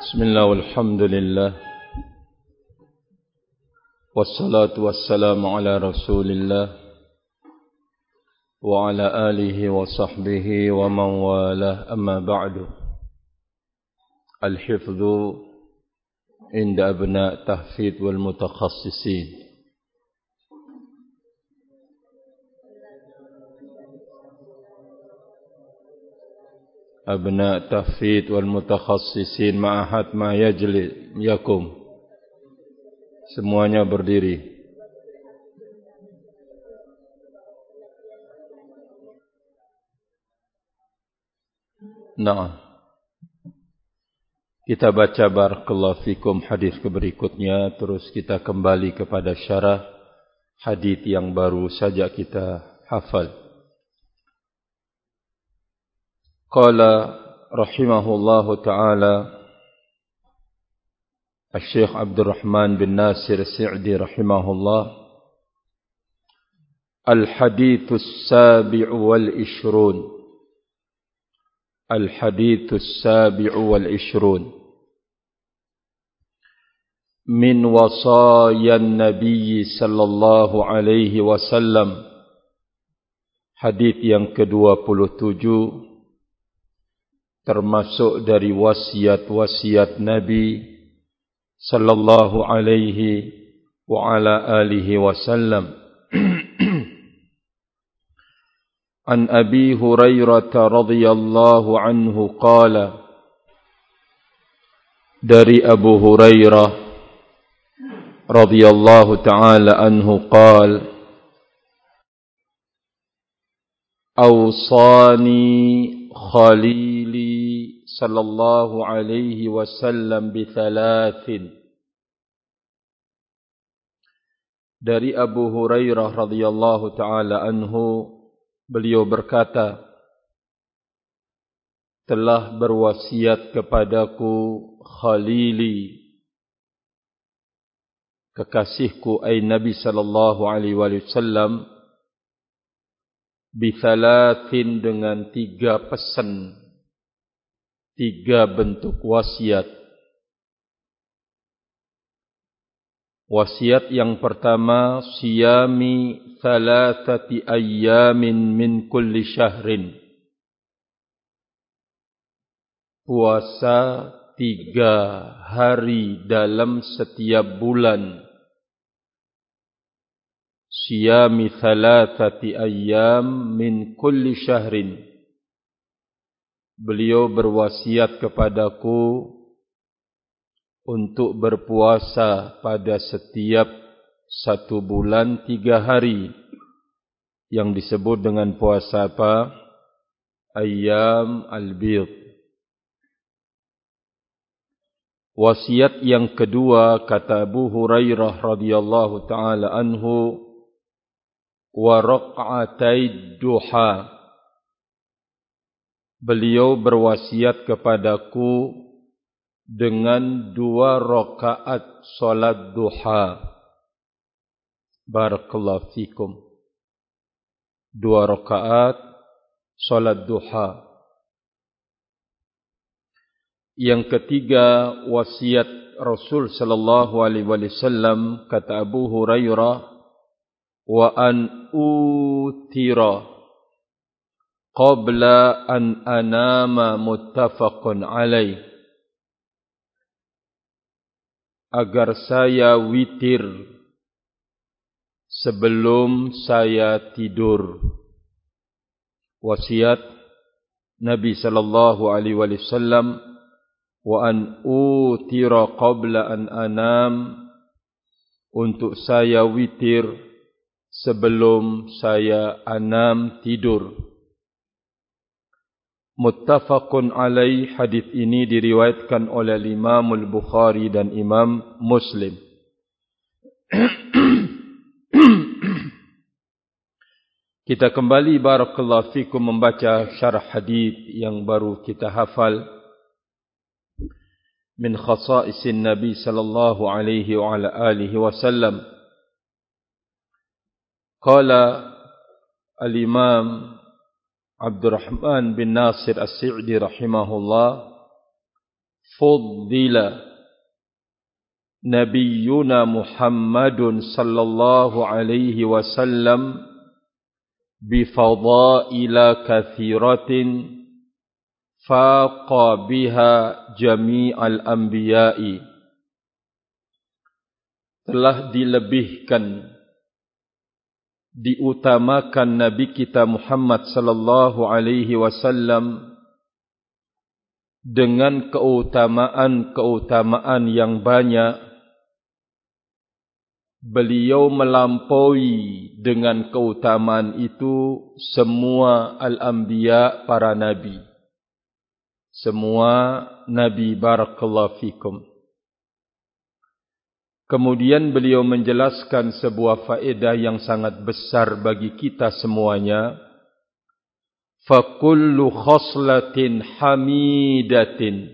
Bismillah walhamdulillah wassalatu wassalamu ala rasulillah wa ala alihi wa sahbihi wa man walah amma ba'du. Al-hifdhu inda abna' tahfidh wal mutakhassisin. Abna' tahfidh wal mutakhassisin ma'ahad ma yajli yakum. Semuanya berdiri. Nah, kita baca barakallahu fikum hadis berikutnya, terus kita kembali kepada syarah hadis yang baru saja kita hafal. Qala rahimahullahu ta'ala Al-Syekh Abdul Rahman bin Nasir As-Sa'di rahimahullah, Al-Hadithus Sabi'u wal-Ishrun. Al-Hadithus Sabi'u wal-Ishrun min wasayan Nabi sallallahu alaihi wasallam. Hadith yang ke-27 termasuk dari wasiat-wasiat Nabi sallallahu alaihi wa ala alihi wasallam. An Abi Hurairah radhiyallahu anhu qala, dari Abu Hurairah radhiyallahu ta'ala anhu qala, awsani khalili sallallahu alaihi wasallam bithalathin. Dari Abu Hurairah radhiyallahu ta'ala anhu, beliau berkata, telah berwasiat kepadaku khalili, kekasihku ay Nabi sallallahu alaihi wasallam, bithalathin, dengan 3 pesan, 3 bentuk wasiat. Wasiat yang pertama, siyami thalathati ayyamin min kulli syahrin. Puasa 3 hari dalam setiap bulan. Siyami thalathati ayyam min kulli syahrin. Beliau berwasiat kepadaku untuk berpuasa pada setiap 1 bulan 3 hari, yang disebut dengan puasa apa? Ayyam al-bidh. Wasiat yang kedua, kata Abu Hurairah radhiyallahu ta'ala anhu, wa raq'atay duha. Beliau berwasiat kepadaku dengan 2 rakaat salat duha. Barakallahu fikum. 2 rakaat salat duha. Yang ketiga, wasiat Rasul sallallahu alaihi wasallam, kata Abu Hurairah, wa an utira qabla an anama, muttafaqun alaih. Agar saya witir sebelum saya tidur. Wasiat Nabi sallallahu alaihi wasallam, wa an utira qabla an anam, untuk saya witir sebelum saya anam, tidur. Muttafaqun alaih. Hadis ini diriwayatkan oleh Imam Al-Bukhari dan Imam Muslim. Kita kembali barakallahu fikum membaca syarah hadis yang baru kita hafal. Min khasa'isin Nabi sallallahu alaihi wa ala alihi wasallam. Qala al-Imam Abdul Rahman bin Nasir As-Sa'di rahimahullah, fuddila Nabiyyuna Muhammadun sallallahu alaihi wasallam bifadaila kathiratin faqa biha jami'al anbiya'i. Telah dilebihkan, diutamakan Nabi kita Muhammad sallallahu alaihi wasallam dengan keutamaan-keutamaan yang banyak. Beliau melampaui dengan keutamaan itu semua al-anbiya, para nabi. Semua nabi, barakallahu fikum. Kemudian beliau menjelaskan sebuah faedah yang sangat besar bagi kita semuanya. Fakullu khoslatin hamidatin.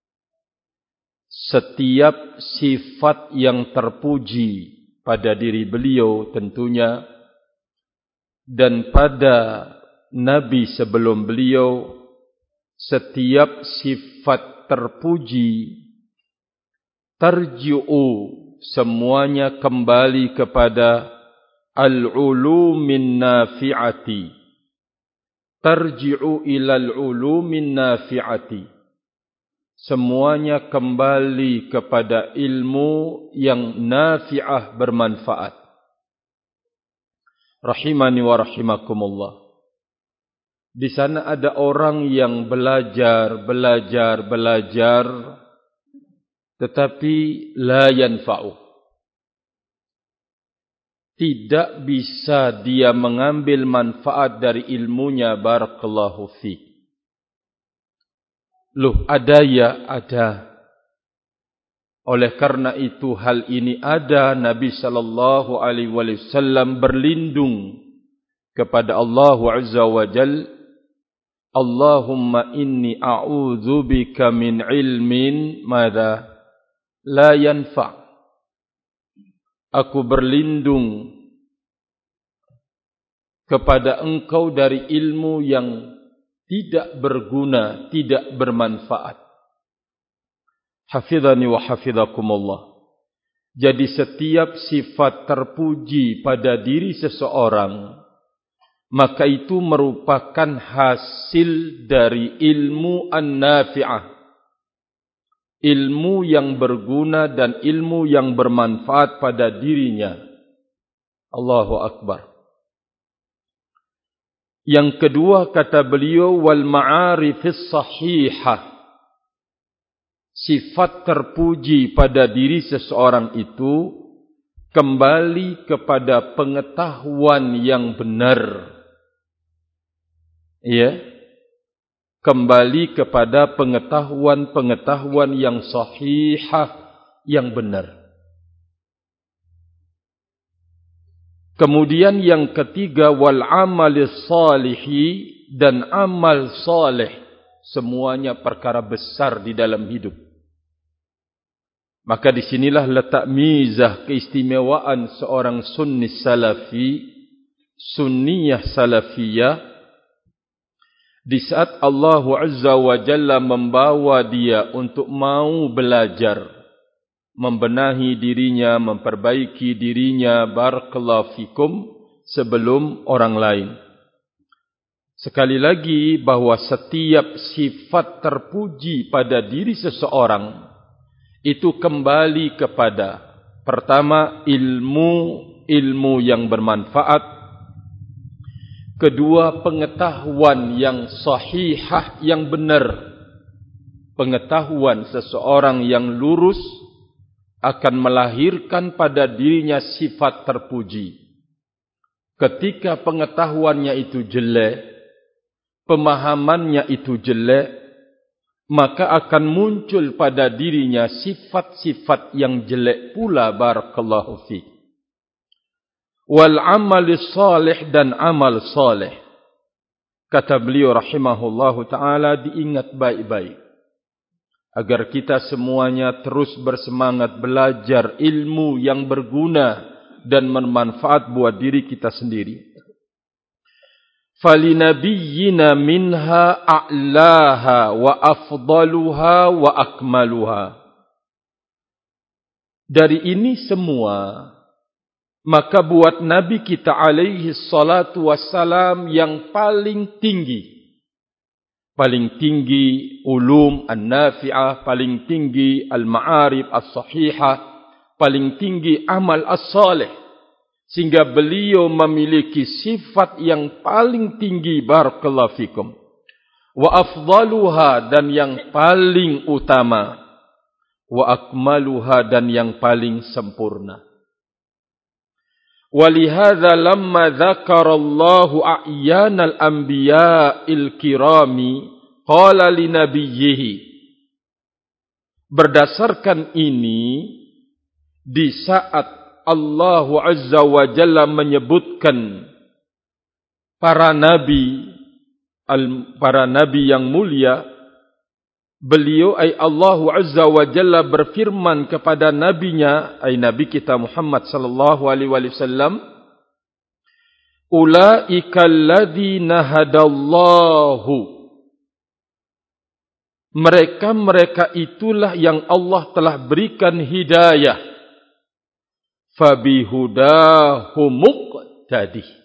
Setiap sifat yang terpuji pada diri beliau tentunya, dan pada nabi sebelum beliau, setiap sifat terpuji tarji'u, semuanya kembali kepada al-ulumin nafi'ati. Tarji'u ilal ulumin nafi'ati. Semuanya kembali kepada ilmu yang nafi'ah, bermanfaat. Rahimani wa rahimakumullah. Di sana ada orang yang belajar, tetapi la yanfa'u. Tidak bisa dia mengambil manfaat dari ilmunya, barakallahu fiik. Loh, ada ya? Ada. Oleh karena itu hal ini ada, Nabi sallallahu alaihi wasallam berlindung kepada Allah Azza wa Jalla. Allahumma inni a'udzubika min ilmin madza la yanfa'. Aku berlindung kepada engkau dari ilmu yang tidak berguna, tidak bermanfaat. Hafidhani wa hafidhakumullah. Jadi setiap sifat terpuji pada diri seseorang, maka itu merupakan hasil dari ilmu an-nafi'ah. Ilmu yang berguna dan ilmu yang bermanfaat pada dirinya. Allahu Akbar. Yang kedua kata beliau, wal ma'arifis sahihah. Sifat terpuji pada diri seseorang itu kembali kepada pengetahuan yang benar. Ya. Kembali kepada pengetahuan yang sahihah, yang benar. Kemudian yang ketiga, wal amalis salihi, dan amal saleh. Semuanya perkara besar di dalam hidup. Maka disinilah letak mizah, keistimewaan seorang sunni salafi, sunniyah salafiyah. Di saat Allah Azza wa Jalla membawa dia untuk mau belajar, membenahi dirinya, memperbaiki dirinya, barakallahu fikum, sebelum orang lain. Sekali lagi, bahwa setiap sifat terpuji pada diri seseorang itu kembali kepada pertama ilmu yang bermanfaat, kedua pengetahuan yang sahihah, yang benar. Pengetahuan seseorang yang lurus akan melahirkan pada dirinya sifat terpuji. Ketika pengetahuannya itu jelek, pemahamannya itu jelek, maka akan muncul pada dirinya sifat-sifat yang jelek pula, barakallahu fiik. Wal amalis salih, dan amal salih. Kata beliau rahimahullahu ta'ala, diingat baik-baik. Agar kita semuanya terus bersemangat belajar ilmu yang berguna dan bermanfaat buat diri kita sendiri. falinabiyyina minha a'laha wa afdaluha wa akmaluha. Dari ini semua, maka buat Nabi kita alaihi salatu wassalam yang paling tinggi. Paling tinggi ulum an-nafi'ah, paling tinggi al-ma'arif as-sahihah, paling tinggi amal as-salih. Sehingga beliau memiliki sifat yang paling tinggi, barakallahu fikum. Wa afdaluha, dan yang paling utama. Wa akmaluha, dan yang paling sempurna. Walihadza lamma dzakarallahu a'yanal anbiya'il kirami qala li nabiyhi. Berdasarkan ini, di saat Allah Azza wa Jalla menyebutkan para nabi yang mulia, beliau Allah Azza wa Jalla berfirman kepada nabinya, nabi kita Muhammad sallallahu alaihi wasallam, ulaika alladzina hadallahu. Mereka itulah yang Allah telah berikan hidayah. Fabihudahu muqtadi.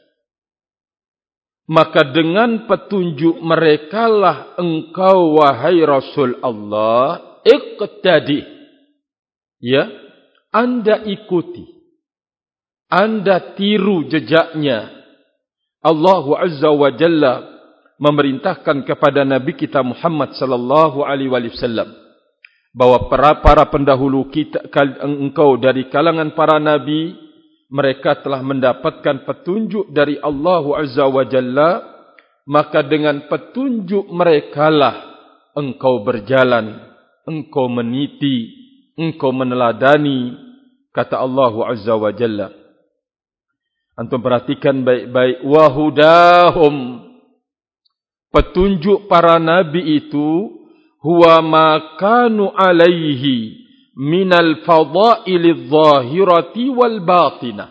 Maka dengan petunjuk merekalah engkau wahai Rasul Allah iqtadi. Ya, Anda ikuti. Anda tiru jejaknya. Allah Azza wa Jalla memerintahkan kepada Nabi kita Muhammad sallallahu alaihi wasallam bahwa para pendahulu kita, engkau dari kalangan para nabi, mereka telah mendapatkan petunjuk dari Allah Azza wa Jalla, maka dengan petunjuk merekalah engkau berjalan, engkau meniti, engkau meneladani, kata Allah Azza wa Jalla. Antum perhatikan baik-baik, wahudahum, petunjuk para nabi itu, huwa ma kanu alaihi minal fadailidh zahirati wal batinah.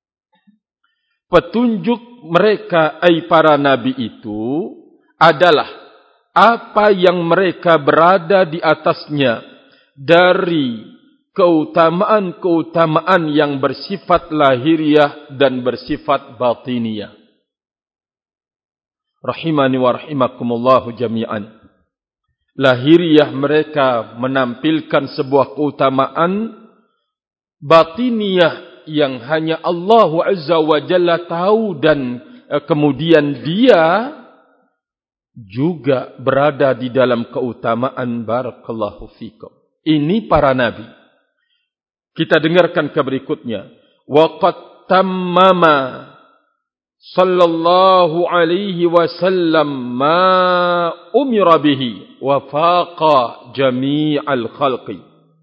Petunjuk mereka, para nabi itu, adalah apa yang mereka berada di atasnya dari keutamaan-keutamaan yang bersifat lahiriah dan bersifat batiniyah. Rahimani wa rahimakumullahu jami'an. Lahiriah mereka menampilkan sebuah keutamaan, batiniyah yang hanya Allah Azza wa Jalla tahu, dan kemudian dia juga berada di dalam keutamaan, barakallahu fikum. Ini para nabi. Kita dengarkan ke berikutnya. Wa qad tammama sallallahu alaihi wasallam ma umira bihi wa faqa jami'al khalqi.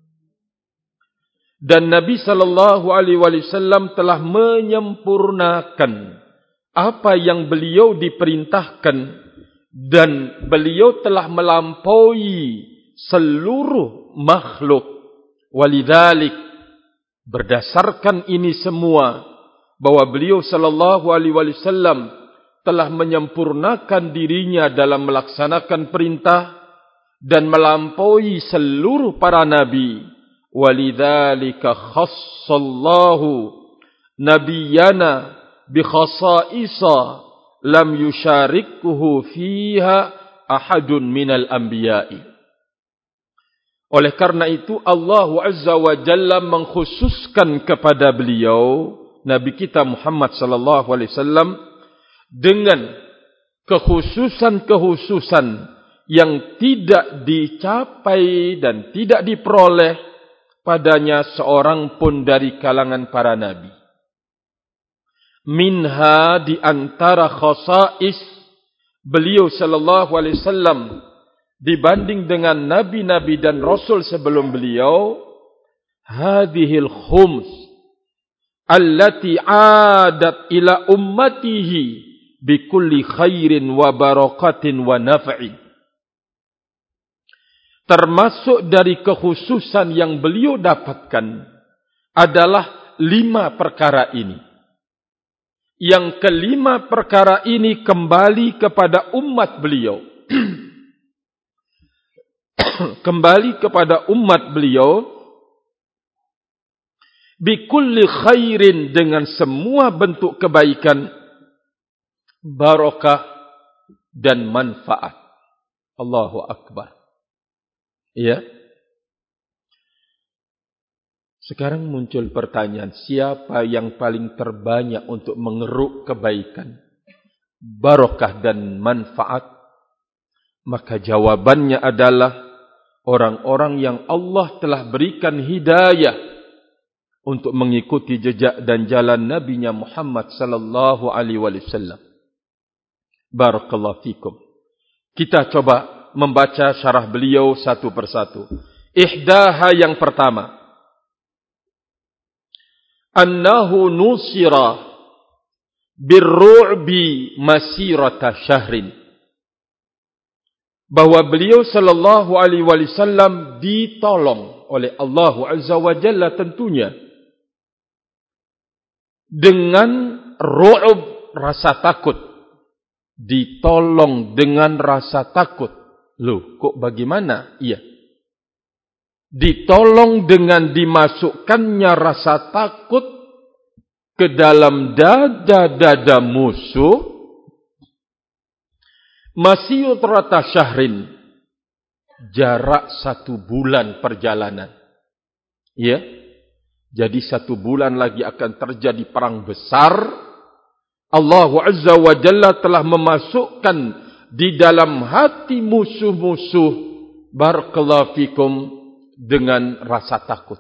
Dan Nabi sallallahu alaihi wasallam telah menyempurnakan apa yang beliau diperintahkan, dan beliau telah melampaui seluruh makhluk. Walidzalik, berdasarkan ini semua, bahwa beliau sallallahu alaihi wasallam telah menyempurnakan dirinya dalam melaksanakan perintah dan melampaui seluruh para nabi. Walidzalika khassallahu nabiyana bi khasaisa lam yusyarikhu fiha ahadun minal anbiya'i. Oleh karena itu Allah Azza wa Jalla mengkhususkan kepada beliau Nabi kita Muhammad sallallahu alaihi wasallam dengan kekhususan-kekhususan yang tidak dicapai dan tidak diperoleh padanya seorang pun dari kalangan para nabi. Minha, di antara khasais beliau sallallahu alaihi wasallam dibanding dengan nabi-nabi dan rasul sebelum beliau, hadhil khums allati adat ila ummatihi bikulli khairin wa barakatin wa naf'i. Termasuk dari kekhususan yang beliau dapatkan adalah 5 perkara ini, Yang kelima perkara ini kembali kepada umat beliau. Kembali kepada umat beliau. Bikulli khairin, dengan semua bentuk kebaikan, barakah dan manfaat. Allahu Akbar. Ya. Sekarang muncul pertanyaan, siapa yang paling terbanyak untuk mengeruk kebaikan, barakah dan manfaat? Maka jawabannya adalah orang-orang yang Allah telah berikan hidayah untuk mengikuti jejak dan jalan Nabi-Nya Muhammad sallallahu alaihi wasallam. Barakallahu fikum. Kita coba membaca syarah beliau satu persatu. Ihdaha, yang pertama, annahu nusira birru'bi masirata syahrin. Bahwa beliau sallallahu alaihi wasallam ditolong oleh Allah Azza wa Jalla tentunya dengan ru'ub, rasa takut. Ditolong dengan rasa takut. Loh, kok bagaimana? Iya. Ditolong dengan dimasukkannya rasa takut ke dalam dada-dada musuh. Masirata syahrin, jarak 1 bulan perjalanan. Ya. Jadi 1 bulan lagi akan terjadi perang besar. Allah Azza wa Jalla telah memasukkan di dalam hati musuh-musuh, barakallahu fikum, dengan rasa takut.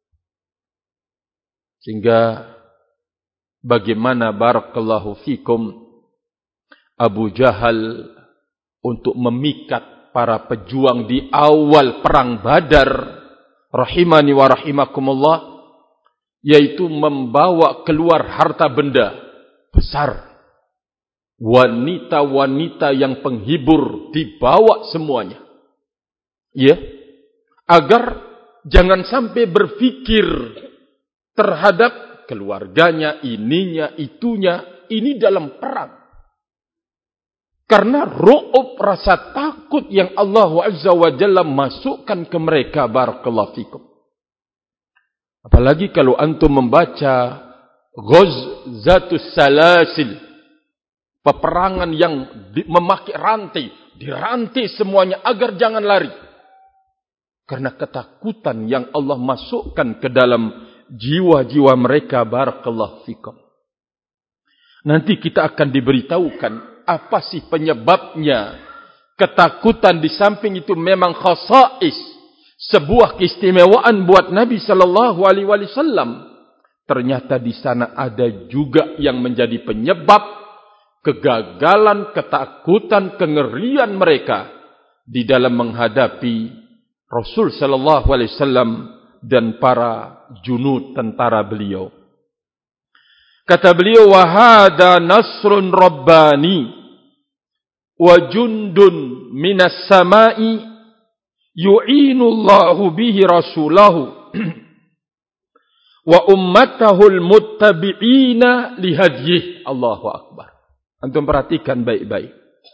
Sehingga bagaimana barakallahu fikum Abu Jahal untuk memikat para pejuang di awal perang Badar, rahimani wa rahimakumullah, yaitu membawa keluar harta benda besar. Wanita-wanita yang penghibur dibawa semuanya. Ya, agar jangan sampai berfikir terhadap keluarganya, ininya, itunya, ini dalam perang. Karena ru'ub, rasa takut yang Allah Azza wa Jalla masukkan ke mereka, barakallahu fikum. Apalagi kalau antum membaca Ghazzatus Salasil, peperangan yang memakai rantai, dirantai semuanya agar jangan lari. Karena ketakutan yang Allah masukkan ke dalam jiwa-jiwa mereka, barakallahu fikum. Nanti kita akan diberitahukan apa sih penyebabnya. Ketakutan di samping itu memang khasais, sebuah keistimewaan buat Nabi sallallahu alaihi wasallam. Ternyata di sana ada juga yang menjadi penyebab kegagalan, ketakutan, kengerian mereka di dalam menghadapi Rasul sallallahu alaihi wasallam dan para junud tentara beliau. Kata beliau, wa hada nasrun rabbani wa jundun minas samai yu'inu Allahu bihi rasulahu wa ummatahul muttabi'ina lihadyih. Allahu Akbar. Antum perhatikan baik-baik.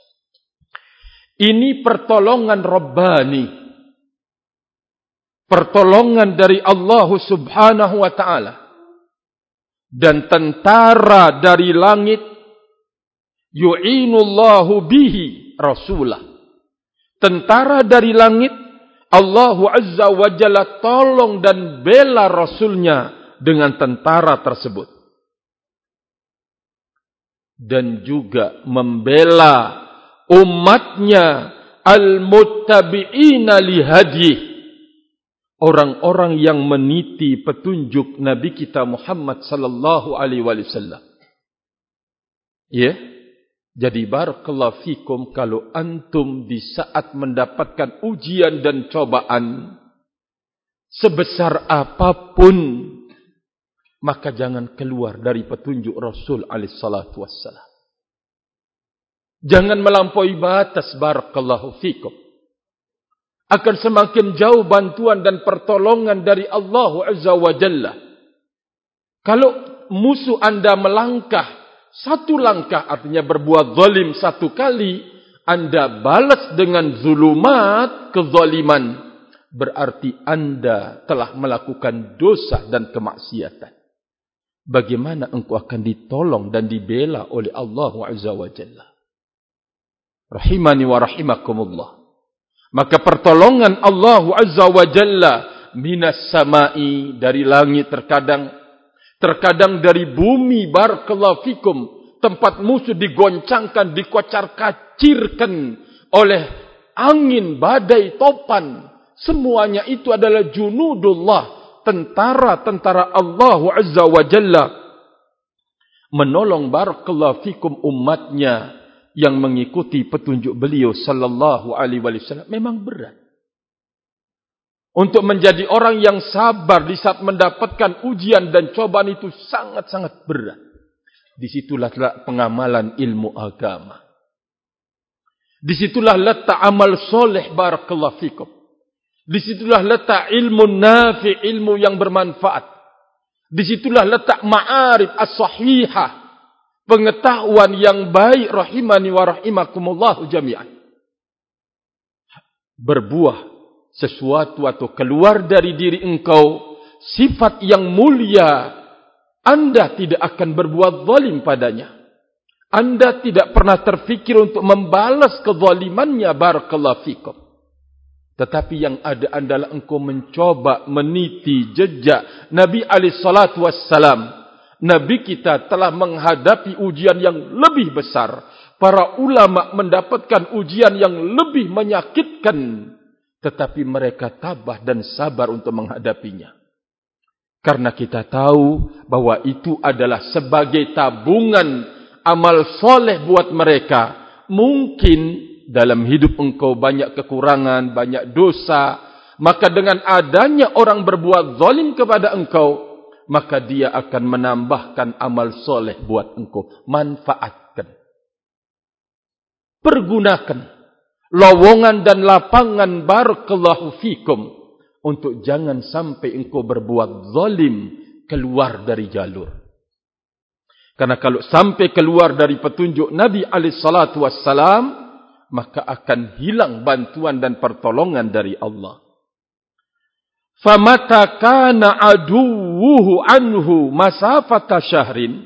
Ini pertolongan rabbani, pertolongan dari Allah Subhanahu wa ta'ala, dan tentara dari langit, yu'inullahu bihi rasulah. Tentara dari langit, Allah Azza wa Jalla tolong dan bela Rasulnya dengan tentara tersebut. Dan juga membela umatnya al-muttabi'ina lihadyih, orang-orang yang meniti petunjuk Nabi kita Muhammad sallallahu alaihi wasallam. Ya. Jadi barakallahu fikum, kalau antum di saat mendapatkan ujian dan cobaan sebesar apapun, maka jangan keluar dari petunjuk Rasul alaihi salatu wassalam. Jangan melampaui batas, barakallahu fikum. Akan semakin jauh bantuan dan pertolongan dari Allah Azza wa Jalla. Kalau musuh anda melangkah satu langkah, artinya berbuat zalim satu kali, Anda balas dengan zulumat, kezaliman, berarti Anda telah melakukan dosa dan kemaksiatan. Bagaimana engkau akan ditolong dan dibela oleh Allah Azza wa Jalla? Rahimani wa rahimakumullah. Maka pertolongan Allah Azza wa Jalla minas samai, dari langit terkadang dari bumi, barakallahu fikum, tempat musuh digoncangkan, dikocar-kacirkan oleh angin, badai, topan. Semuanya itu adalah junudullah, tentara-tentara Allah Azza wa Jalla menolong barakallahu fikum umatnya yang mengikuti petunjuk beliau sallallahu alaihi wasallam. Memang berat untuk menjadi orang yang sabar di saat mendapatkan ujian dan cobaan, itu sangat-sangat berat. Disitulah letak pengamalan ilmu agama. Disitulah letak amal soleh barakallahu fikum. Disitulah letak ilmu nafi', ilmu yang bermanfaat. Disitulah letak ma'arif as-sahihah, pengetahuan yang baik, rahimani wa rahimakumullah jami'an. Berbuah sesuatu atau keluar dari diri engkau sifat yang mulia, Anda tidak akan berbuat zalim padanya. Anda tidak pernah terfikir untuk membalas kezalimannya, barakallahu fikum. Tetapi yang ada adalah engkau mencoba meniti jejak Nabi alaihi salatu wassalam. Nabi kita telah menghadapi ujian yang lebih besar. Para ulama mendapatkan ujian yang lebih menyakitkan. Tetapi mereka tabah dan sabar untuk menghadapinya. Karena kita tahu bahwa itu adalah sebagai tabungan amal soleh buat mereka. Mungkin dalam hidup engkau banyak kekurangan, banyak dosa. Maka dengan adanya orang berbuat zalim kepada engkau, maka dia akan menambahkan amal soleh buat engkau. Manfaatkan. Pergunakan lowongan dan lapangan barakallahu fikum untuk jangan sampai engkau berbuat zalim keluar dari jalur. Karena kalau sampai keluar dari petunjuk Nabi alaihi salatu wassalam, maka akan hilang bantuan dan pertolongan dari Allah. Famata kana aduwuhu anhu masafata syahrin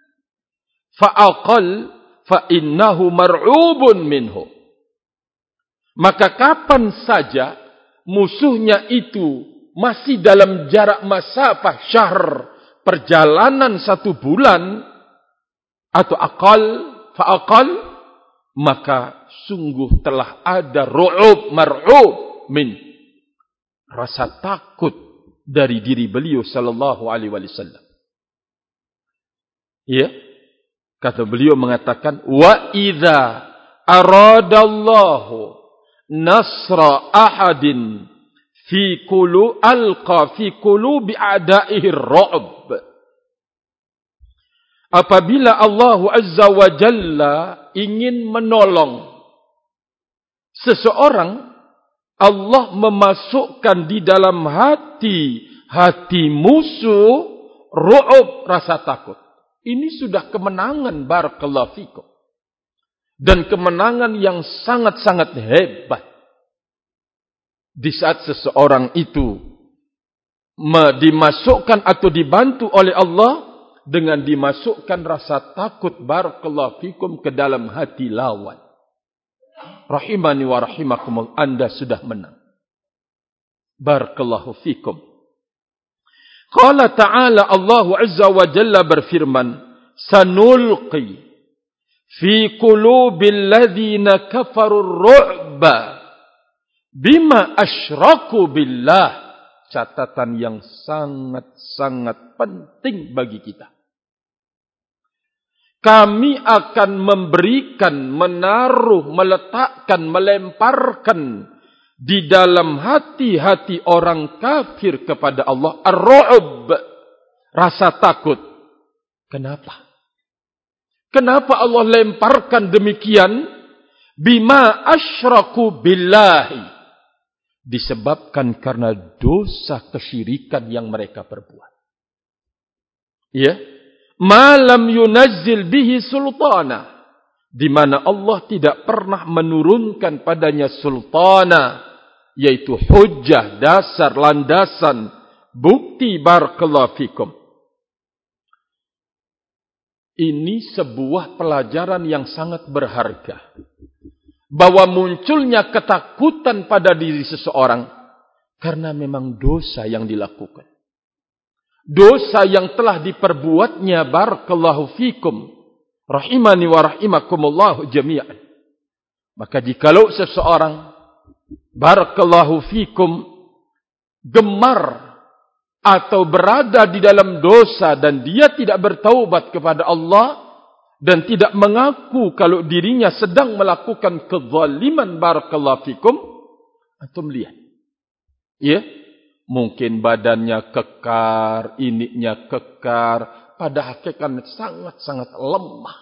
fa'aqal fa innahu mar'ubun minhu. Maka kapan saja musuhnya itu masih dalam jarak masafah syahr, perjalanan 1 bulan atau fa'aqal, maka sungguh telah ada ru'ub, mar'ub min, rasa takut dari diri beliau sallallahu alaihi wasallam. Ya, kata beliau mengatakan, wa idza aradallahu nasra ahadin fi qulubi a'da'ihi ar-ru'b. Apabila Allah Azza wa Jalla ingin menolong seseorang, Allah memasukkan di dalam hati musuh ru'ub, rasa takut. Ini sudah kemenangan barakallahu fikum. Dan kemenangan yang sangat-sangat hebat. Di saat seseorang itu dimasukkan atau dibantu oleh Allah dengan dimasukkan rasa takut barakallahu fikum ke dalam hati lawan. Rahimani wa rahimakumullah, Anda sudah menang. Barakallahu fikum. Qala ta'ala, Allah Azza wa Jalla berfirman, sanulqi fi qulubil ladzina kafaru ar-ru'ba bima asyraku billah. Catatan yang sangat-sangat penting bagi kita. Kami akan memberikan, menaruh, meletakkan, melemparkan di dalam hati-hati orang kafir kepada Allah ar-ru'ub, rasa takut. Kenapa? Kenapa Allah lemparkan demikian? Bima asyraku billahi. Disebabkan karena dosa kesyirikan yang mereka perbuat. Ya, ma lam yunazzil bihi sultana, di mana Allah tidak pernah menurunkan padanya sultana, yaitu hujjah, dasar, landasan, bukti. Barakallahu fikum. Ini sebuah pelajaran yang sangat berharga, bahwa munculnya ketakutan pada diri seseorang karena memang dosa yang dilakukan, dosa yang telah diperbuatnya. Barakallahu fikum, rahimani wa rahimakumullah jami'an. Maka jikalau seseorang, barakallahu fikum, gemar atau berada di dalam dosa dan dia tidak bertaubat kepada Allah dan tidak mengaku kalau dirinya sedang melakukan kezaliman, barakallahu fikum, antum lihat, ya, mungkin badannya kekar, ininya kekar, pada hakikatnya sangat-sangat lemah,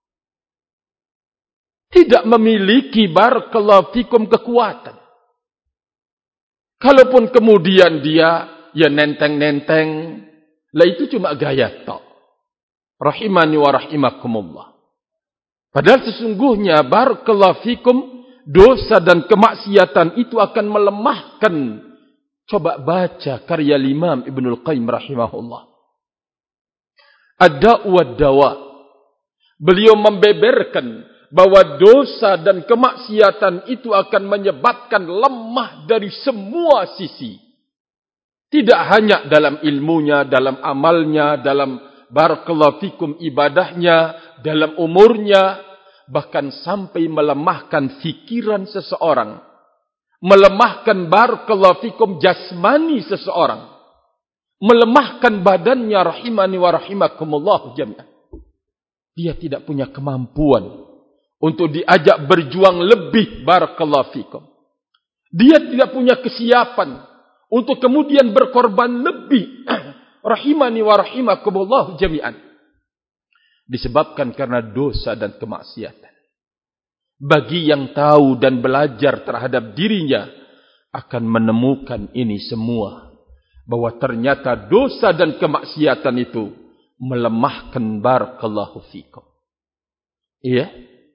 tidak memiliki, barakallahu fikum, kekuatan. Kalaupun kemudian dia ya nenteng-nenteng, lah itu cuma gaya tok. Rahimani wa rahimakumullah. Padahal sesungguhnya, barakallahu fikum, dosa dan kemaksiatan itu akan melemahkan. Coba baca karya Imam Ibnul Qayyim rahimahullah, Ad-Da' wad-Dawa. Beliau membeberkan bahwa dosa dan kemaksiatan itu akan menyebabkan lemah dari semua sisi. Tidak hanya dalam ilmunya, dalam amalnya, dalam, barakallahu fikum, ibadahnya, dalam umurnya, bahkan sampai melemahkan fikiran seseorang, melemahkan, barakallahu fikum, jasmani seseorang, melemahkan badannya, rahimani wa rahimakumullah jami'an. Dia tidak punya kemampuan untuk diajak berjuang lebih, barakallahu fikum. Dia tidak punya kesiapan untuk kemudian berkorban lebih, rahimani wa rahimakumullah jami'an. Disebabkan karena dosa dan kemaksiatan. Bagi yang tahu dan belajar terhadap dirinya, akan menemukan ini semua, bahwa ternyata dosa dan kemaksiatan itu melemahkan, barakallahu fikum. Iya.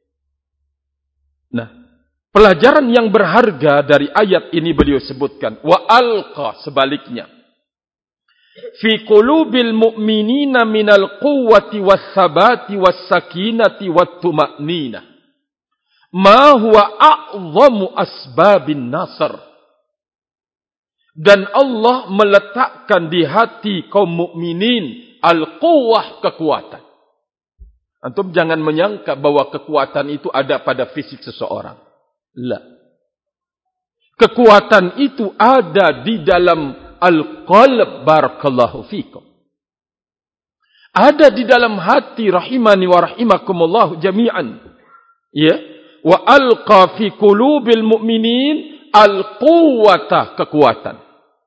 Nah, pelajaran yang berharga dari ayat ini beliau sebutkan, wa alqa, sebaliknya, fi qulubil mu'minina minal quwwati was-sabati was-sakinati wat-tuma'ninah ma huwa a'zamu asbabin nasr. Dan Allah meletakkan di hati kaum mukminin al-quwwah, kekuatan. Antum jangan menyangka bahwa kekuatan itu ada pada fisik seseorang. La. Kekuatan itu ada di dalam al-qalb, barakallahu fikum. Ada di dalam hati, rahimani wa rahimakumullah jami'an. Ya, wa alqa fi qulubil mu'minin al-quwwata, kekuatan.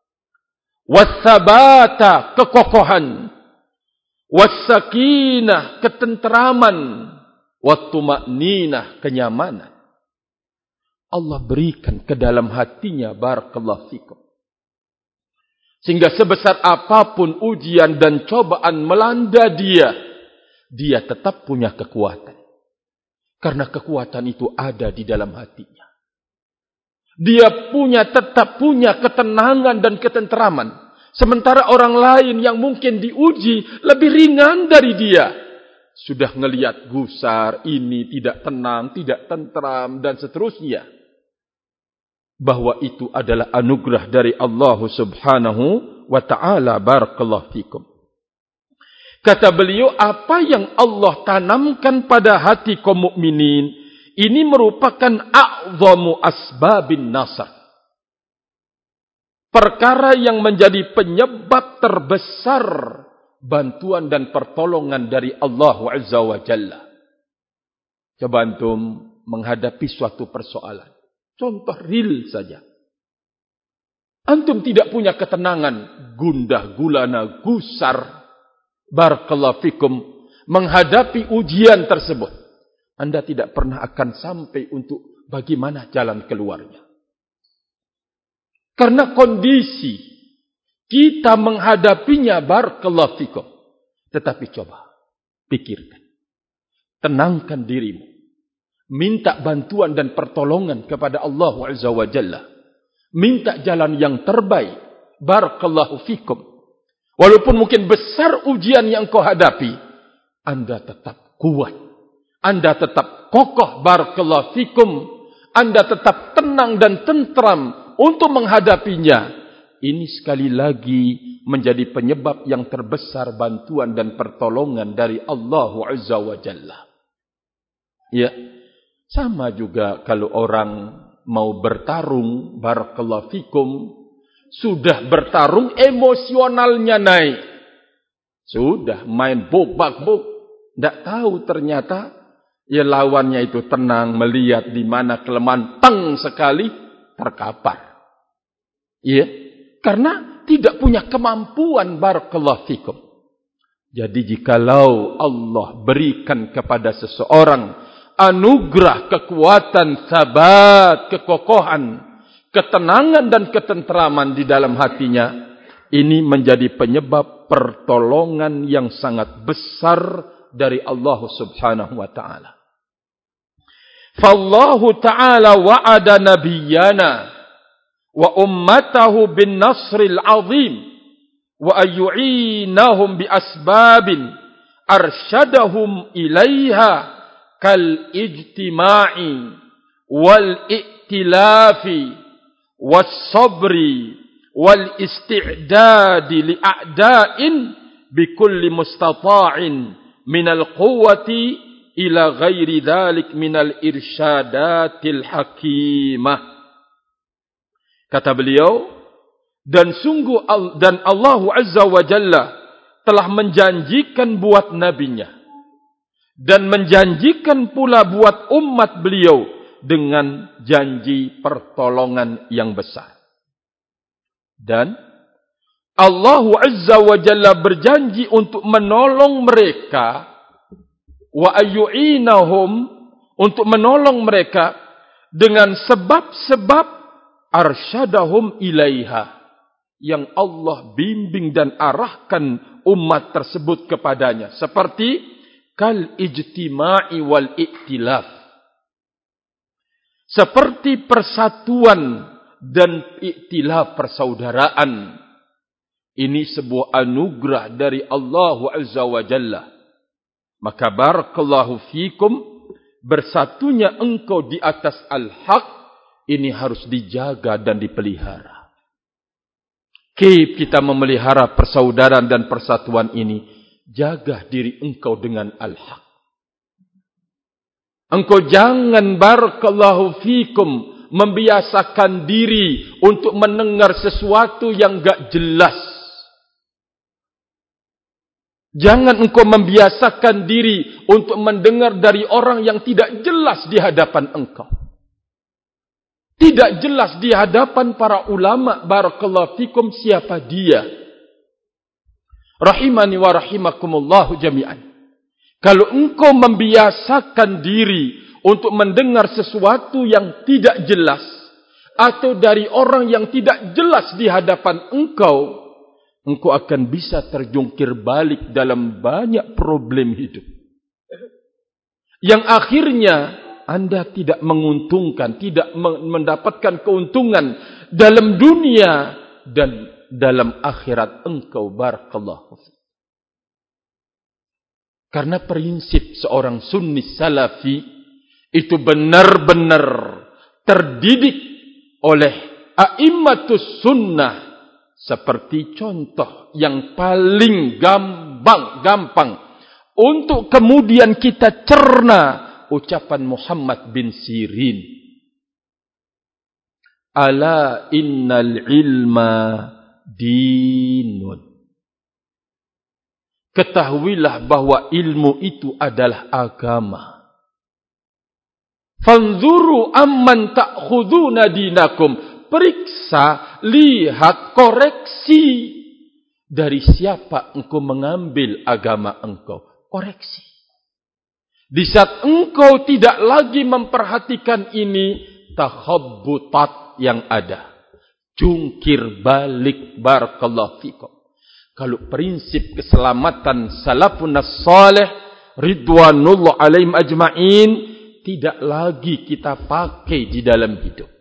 Was-sabata, kekokohan. Was-sakinah, ketenteraman. Wat-tuma'ninah, kenyamanan. Allah berikan ke dalam hatinya, barakallahu fikum. Sehingga sebesar apapun ujian dan cobaan melanda dia, dia tetap punya kekuatan. Karena kekuatan itu ada di dalam hatinya. Dia tetap punya ketenangan dan ketenteraman. Sementara orang lain yang mungkin diuji lebih ringan dari dia, sudah ngelihat gusar, ini tidak tenang, tidak tentram, dan seterusnya. Bahwa itu adalah anugerah dari Allah subhanahu wa ta'ala, barakallahu fikum. Kata beliau, apa yang Allah tanamkan pada hati kaum mukminin, ini merupakan a'zamu asbabin nasr. Perkara yang menjadi penyebab terbesar bantuan dan pertolongan dari Allah Azza wa Jalla. Coba antum menghadapi suatu persoalan. Contoh real saja. Antum tidak punya ketenangan, gundah gulana, gusar, barakallahu fikum, menghadapi ujian tersebut. Anda tidak pernah akan sampai untuk bagaimana jalan keluarnya. Karena kondisi kita menghadapinya, barakallahu fikum. Tetapi coba, Pikirkan. Tenangkan dirimu. Minta bantuan dan pertolongan kepada Allah Azza wa Jalla. Minta jalan yang terbaik. Barakallahu fikum. Walaupun mungkin besar ujian yang kau hadapi, Anda tetap kuat. Anda tetap kokoh. Barakallahu fikum. Anda tetap tenang dan tentram untuk menghadapinya. Ini sekali lagi menjadi penyebab yang terbesar bantuan dan pertolongan dari Allah Azza wa Jalla. Ya, sama juga kalau orang mau bertarung, barakallahu fikum, sudah bertarung emosionalnya naik. Sudah main bobak-bok, tidak tahu ternyata ya lawannya itu tenang melihat di mana kelemahan, teng sekali terkapar. Ya, karena tidak punya kemampuan, barakallahu fikum. Jadi jikalau Allah berikan kepada seseorang anugerah kekuatan, sabat, kekokohan, ketenangan dan ketentraman di dalam hatinya, ini menjadi penyebab pertolongan yang sangat besar dari Allah Subhanahu wa taala. Fallahu ta'ala wa'ada nabiyyana wa ummatahu bin nasril azim wa ayyu'inahum bi asbabin arsyadahum ilaiha kal ijtima'i wal i'tilafi was sabri wal isti'dadi li a'da'in bi kulli mustata'in minal quwwati ila ghairi dhalik minal irsyadatil hakimah. Kata beliau, dan sungguh dan Allah Azza wa Jalla telah menjanjikan buat nabinya dan menjanjikan pula buat umat beliau dengan janji pertolongan yang besar. Dan Allah Azza wa Jalla berjanji untuk menolong mereka wa ayyu'inahum, untuk menolong mereka dengan sebab-sebab arsyadahum ilaiha, yang Allah bimbing dan arahkan umat tersebut kepadanya, seperti kal ijtima'i wal i'tilaf, seperti persatuan dan i'tilaf, persaudaraan. Ini sebuah anugerah dari Allah Azza wa Jalla. Maka barakallahu fikum, bersatunya engkau di atas al-haq ini harus dijaga dan dipelihara. Kita memelihara persaudaraan dan persatuan ini. Jaga diri engkau dengan al-haq. Engkau jangan barakallahu fikum membiasakan diri untuk mendengar sesuatu yang gak jelas. Jangan engkau membiasakan diri untuk mendengar dari orang yang tidak jelas di hadapan engkau. Tidak jelas di hadapan para ulama, barakallahu fikum, siapa dia. Rahimani wa rahimakumullahu jami'an. Kalau engkau membiasakan diri untuk mendengar sesuatu yang tidak jelas, atau dari orang yang tidak jelas di hadapan engkau, engkau akan bisa terjungkir balik dalam banyak problem hidup. Yang akhirnya Anda tidak menguntungkan, tidak mendapatkan keuntungan dalam dunia dan dalam akhirat engkau, barakallahu fiik. Karena prinsip seorang sunni salafi itu benar-benar terdidik oleh a'immatus sunnah, seperti contoh yang paling gampang untuk kemudian kita cerna ucapan Muhammad bin Sirin. Ala innal ilma dinun. Ketahuilah bahwa ilmu itu adalah agama. Fanzuru amman ta'khuduna dinakum. Periksa, lihat, koreksi. Dari siapa engkau mengambil agama engkau. Koreksi. Di saat engkau tidak lagi memperhatikan ini, takhabbutat yang ada. Jungkir balik, barakallahu fikum. Kalau prinsip keselamatan salafun salih ridwanullah alaihim ajma'in tidak lagi kita pakai di dalam hidup.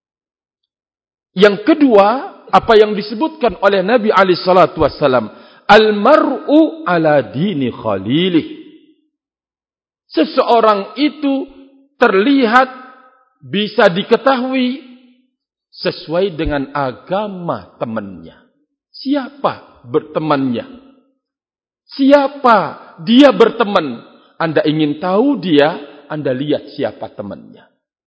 Yang kedua, apa yang disebutkan oleh Nabi alaihi salatu wasallam, al-mar'u ala dini khalilih. Seseorang itu terlihat, bisa diketahui sesuai dengan agama temannya. Siapa bertemannya? Siapa dia berteman? Anda ingin tahu dia, Anda lihat siapa temannya.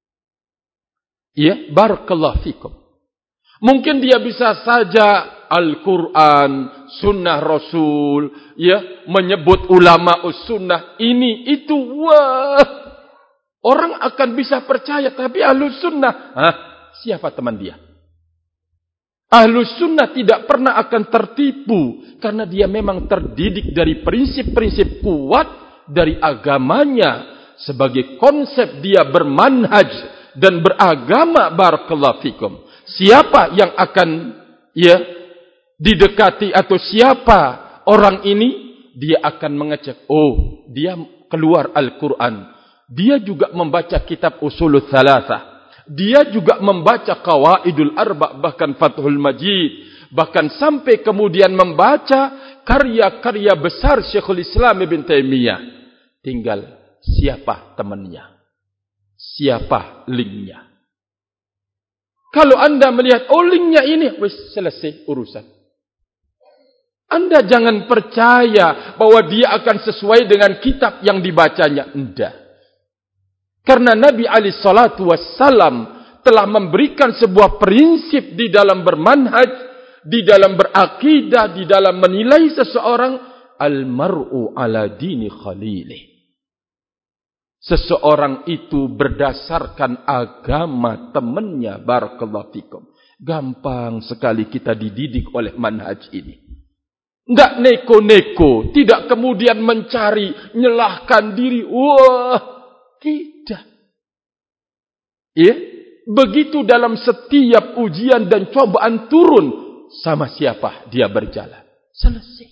Ya, barakallahu fikum. Mungkin dia bisa saja Al-Quran, Sunnah Rasul, ya, menyebut ulama sunnah, ini, itu, wah. Orang akan bisa percaya, tapi Ahlus Sunnah, siapa teman dia? Ahlus Sunnah tidak pernah akan tertipu, karena dia memang terdidik dari prinsip-prinsip kuat dari agamanya, sebagai konsep dia bermanhaj dan beragama. Barakallahu fikum. Siapa yang akan didekati atau siapa orang ini? Dia akan mengecek, oh, dia keluar Al-Quran, dia juga membaca kitab Usulul Thalathah, dia juga membaca Qawaidul Arba', bahkan Fathul Majid, bahkan sampai kemudian membaca karya-karya besar Syekhul Islam Ibn Taimiyah. Tinggal siapa temannya, siapa linknya. Kalau Anda melihat, oh, linknya ini, wis, selesai urusan. Anda jangan percaya bahwa dia akan sesuai dengan kitab yang dibacanya. Tidak. Karena Nabi alaihi salatu wassalam telah memberikan sebuah prinsip di dalam bermanhaj, di dalam berakidah, di dalam menilai seseorang. Al-mar'u ala dini khalilih. Seseorang itu berdasarkan agama temannya. Barakallahu fikum. Gampang sekali kita dididik oleh manhaj ini. Tidak neko-neko, tidak kemudian mencari, nyelahkan diri. Wah, tidak. Ya, begitu dalam setiap ujian dan cobaan turun, sama siapa dia berjalan. Selesai.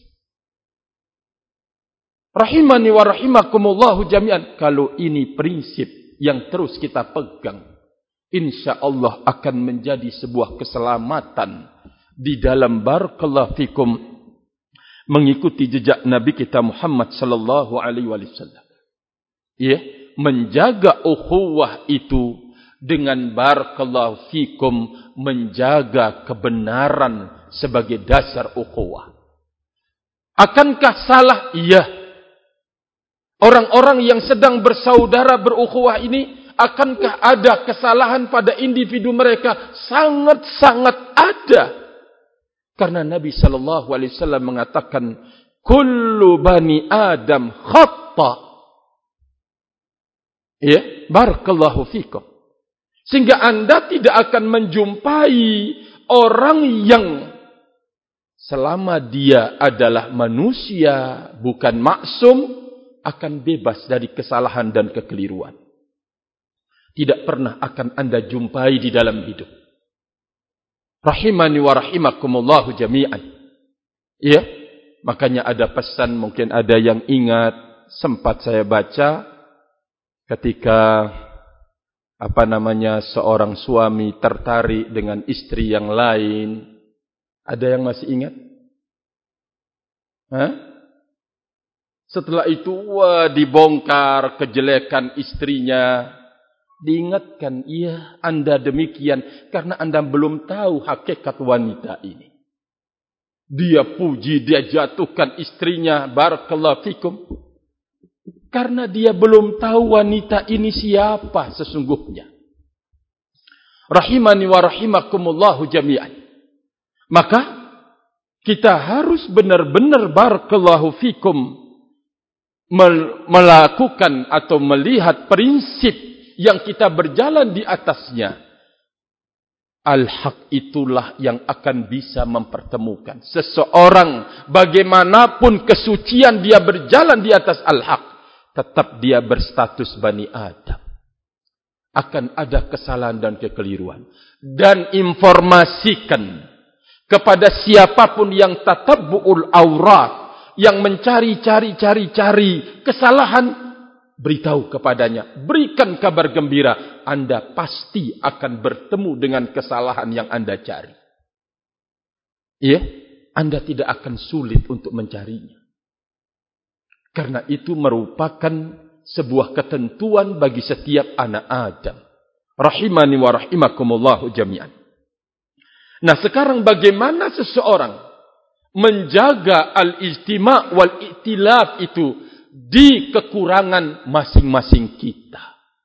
Rahimani wa rahimakumullahu jami'an. Kalau ini prinsip yang terus kita pegang, insya Allah akan menjadi sebuah keselamatan di dalam barakallahu fikum mengikuti jejak Nabi kita Muhammad sallallahu alaihi wasallam. Ya, menjaga ukhuwah itu dengan barakallahu fikum menjaga kebenaran sebagai dasar ukhuwah. Akankah salah? Iya. Orang-orang yang sedang bersaudara berukhuwah ini, akankah ada kesalahan pada individu mereka? Sangat-sangat ada. Karena Nabi sallallahu alaihi wasallam mengatakan, kullu bani Adam khata. Ya, barakallahu fikum. Sehingga Anda tidak akan menjumpai orang yang selama dia adalah manusia, bukan maksum, akan bebas dari kesalahan dan kekeliruan. Tidak pernah akan Anda jumpai di dalam hidup. Rahimani wa rahimakumullahu jami'an. Ya, makanya ada pesan, mungkin ada yang ingat, sempat saya baca ketika seorang suami tertarik dengan istri yang lain. Ada yang masih ingat? Setelah itu, dibongkar kejelekan istrinya. Diingatkan, iya, Anda demikian karena Anda belum tahu hakikat wanita ini. Dia puji, dia jatuhkan istrinya, barakallahu fikum, karena dia belum tahu wanita ini siapa sesungguhnya. Rahimani wa rahimakumullahu jami'an. Maka kita harus benar-benar barakallahu fikum melakukan atau melihat prinsip yang kita berjalan di atasnya. Al-haq itulah yang akan bisa mempertemukan seseorang, bagaimanapun kesucian dia berjalan di atas al-haq, tetap dia berstatus Bani Adam. Akan ada kesalahan dan kekeliruan. Dan informasikan kepada siapapun yang tatabbu'ul aurat, yang mencari kesalahan, beritahu kepadanya, berikan kabar gembira, Anda pasti akan bertemu dengan kesalahan yang Anda cari. Ya, Anda tidak akan sulit untuk mencarinya. Karena itu merupakan sebuah ketentuan bagi setiap anak Adam. Rahimani wa rahimakumullahu jami'an. Nah, sekarang bagaimana seseorang menjaga al-ijtima' wal-i'tilaf itu di kekurangan masing-masing kita.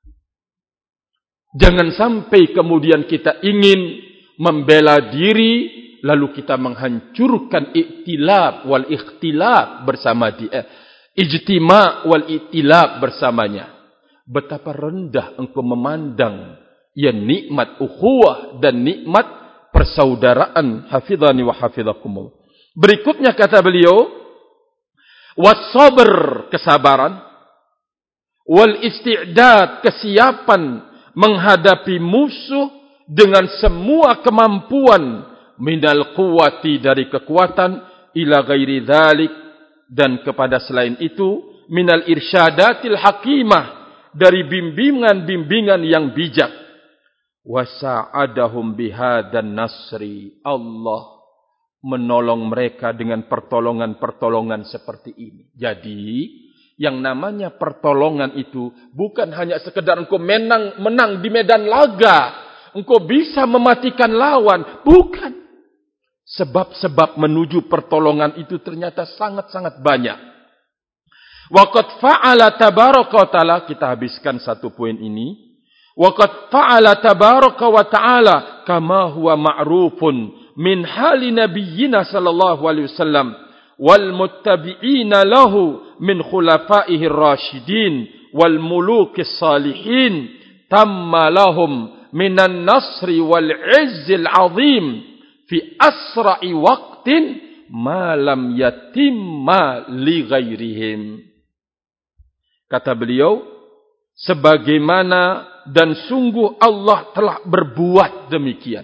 Jangan sampai kemudian kita ingin membela diri, lalu kita menghancurkan i'tilaf wal-ikhtilaf bersama dia. Ijtima' wal-i'tilaf bersamanya. Betapa rendah engkau memandang ya nikmat ukhuwah dan nikmat persaudaraan. Hafidhani wa hafidhakumullah. Berikutnya kata beliau, was-sabr, kesabaran, wal isti'dad, kesiapan menghadapi musuh dengan semua kemampuan, minal quwwati, dari kekuatan, ila ghairi dzalik, dan kepada selain itu, minal irsyadatil hakimah, dari bimbingan-bimbingan yang bijak. Wasa'adahum bihadan nasri, Allah menolong mereka dengan pertolongan-pertolongan seperti ini. Jadi, yang namanya pertolongan itu bukan hanya sekedar engkau menang di medan laga, engkau bisa mematikan lawan, bukan. Sebab-sebab menuju pertolongan itu ternyata sangat-sangat banyak. Waqad fa'ala tabaraka wa ta'ala, kita habiskan satu poin ini. Waqad fa'ala tabaraka wa ta'ala kama huwa ma'rufun min hali nabiyyina sallallahu alaihi wasallam wal muttabi'ina lahu min khulafaihi ar-rasyidin wal mulukis salihin, tamma lahum minan nasri wal izzil azim fi asra'i waqtin ma lam yatimma li ghairihim. Kata beliau, sebagaimana dan sungguh Allah telah berbuat demikian.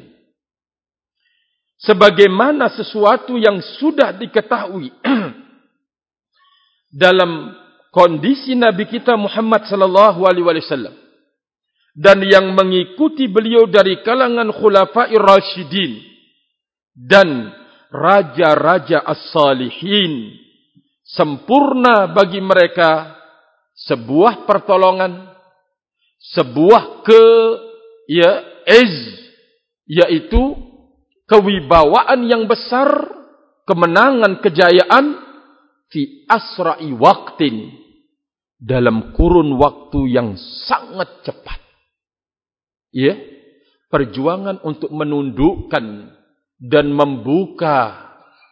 Sebagaimana sesuatu yang sudah diketahui dalam kondisi Nabi kita Muhammad sallallahu alaihi wasallam dan yang mengikuti beliau dari kalangan khulafa'ir rasyidin dan raja-raja as-salihin, sempurna bagi mereka sebuah pertolongan, sebuah yaitu kewibawaan yang besar, kemenangan, kejayaan fi asra'i waqtin, dalam kurun waktu yang sangat cepat. Ya, perjuangan untuk menundukkan dan membuka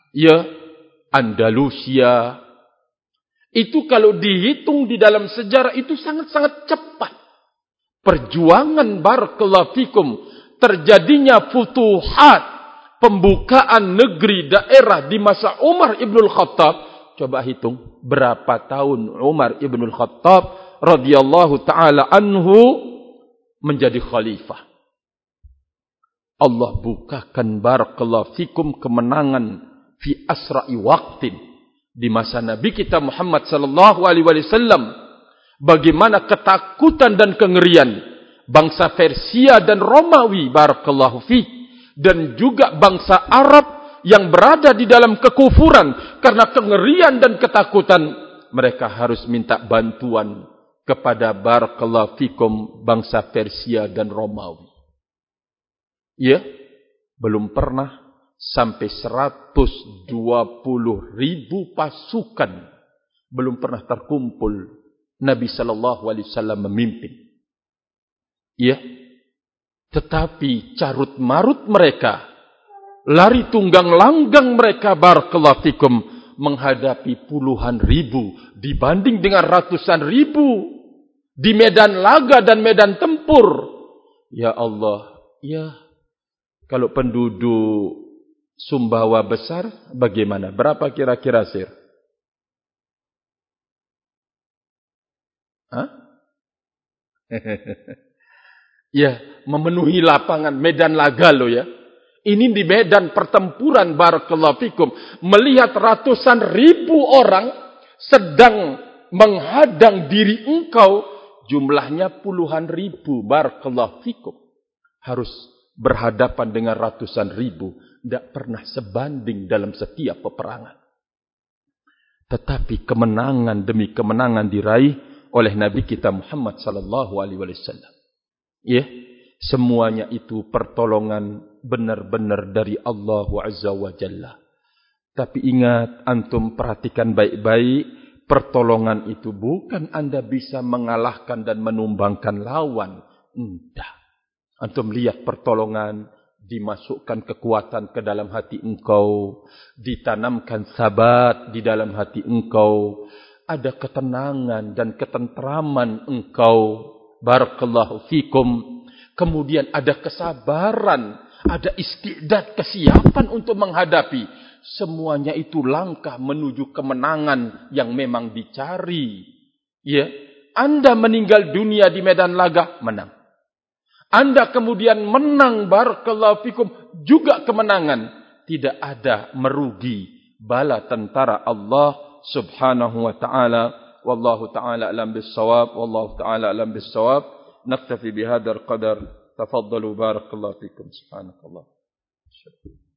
Andalusia itu kalau dihitung di dalam sejarah itu sangat-sangat cepat. Perjuangan barakallahu fikum, terjadinya futuhat, pembukaan negeri daerah di masa Umar Ibnul Khattab. Coba hitung berapa tahun Umar Ibnul Khattab radhiyallahu taala anhu menjadi khalifah. Allah bukakan barakallahu fikum kemenangan fi asra'i waqtin di masa Nabi kita Muhammad sallallahu alaihi wasallam. Bagaimana ketakutan dan kengerian bangsa Persia dan Romawi barakallahu fi, dan juga bangsa Arab yang berada di dalam kekufuran, karena kengerian dan ketakutan mereka harus minta bantuan kepada barakallahu fikum bangsa Persia dan Romawi. Ya, belum pernah sampai 120.000 pasukan belum pernah terkumpul Nabi sallallahu alaihi wasallam memimpin. Ya. Tetapi carut marut mereka, lari tunggang langgang mereka barakallahu fikum menghadapi puluhan ribu dibanding dengan ratusan ribu di medan laga dan medan tempur. Ya Allah, ya. Kalau penduduk Sumbawa besar, bagaimana? Berapa kira-kira, Sir? Hah? Ya, memenuhi lapangan medan laga lo ya. Ini di medan pertempuran barakallahu fikum. Melihat ratusan ribu orang sedang menghadang diri engkau. Jumlahnya puluhan ribu barakallahu fikum. Harus berhadapan dengan ratusan ribu. Tidak pernah sebanding dalam setiap peperangan. Tetapi kemenangan demi kemenangan diraih oleh Nabi kita Muhammad sallallahu alaihi wasallam. Ya, semuanya itu pertolongan benar-benar dari Allah Azza wa Jalla. Tapi ingat, antum perhatikan baik-baik, pertolongan itu bukan Anda bisa mengalahkan dan menumbangkan lawan. Tidak. Antum lihat pertolongan, dimasukkan kekuatan ke dalam hati engkau, ditanamkan sabat di dalam hati engkau, ada ketenangan dan ketentraman engkau, barakallahu fikum. Kemudian ada kesabaran, ada istiqdad, kesiapan untuk menghadapi. Semuanya itu langkah menuju kemenangan yang memang dicari. Ya, Anda meninggal dunia di medan laga, menang. Anda kemudian menang, barakallahu fikum, juga kemenangan. Tidak ada merugi bala tentara Allah subhanahu wa ta'ala. Wallahu ta'ala alam bis-shawab. Wallahu ta'ala alam bis-shawab. Naktafi bihadar qadar. Tafaddalu barakallahu fikum. Subhanakallah.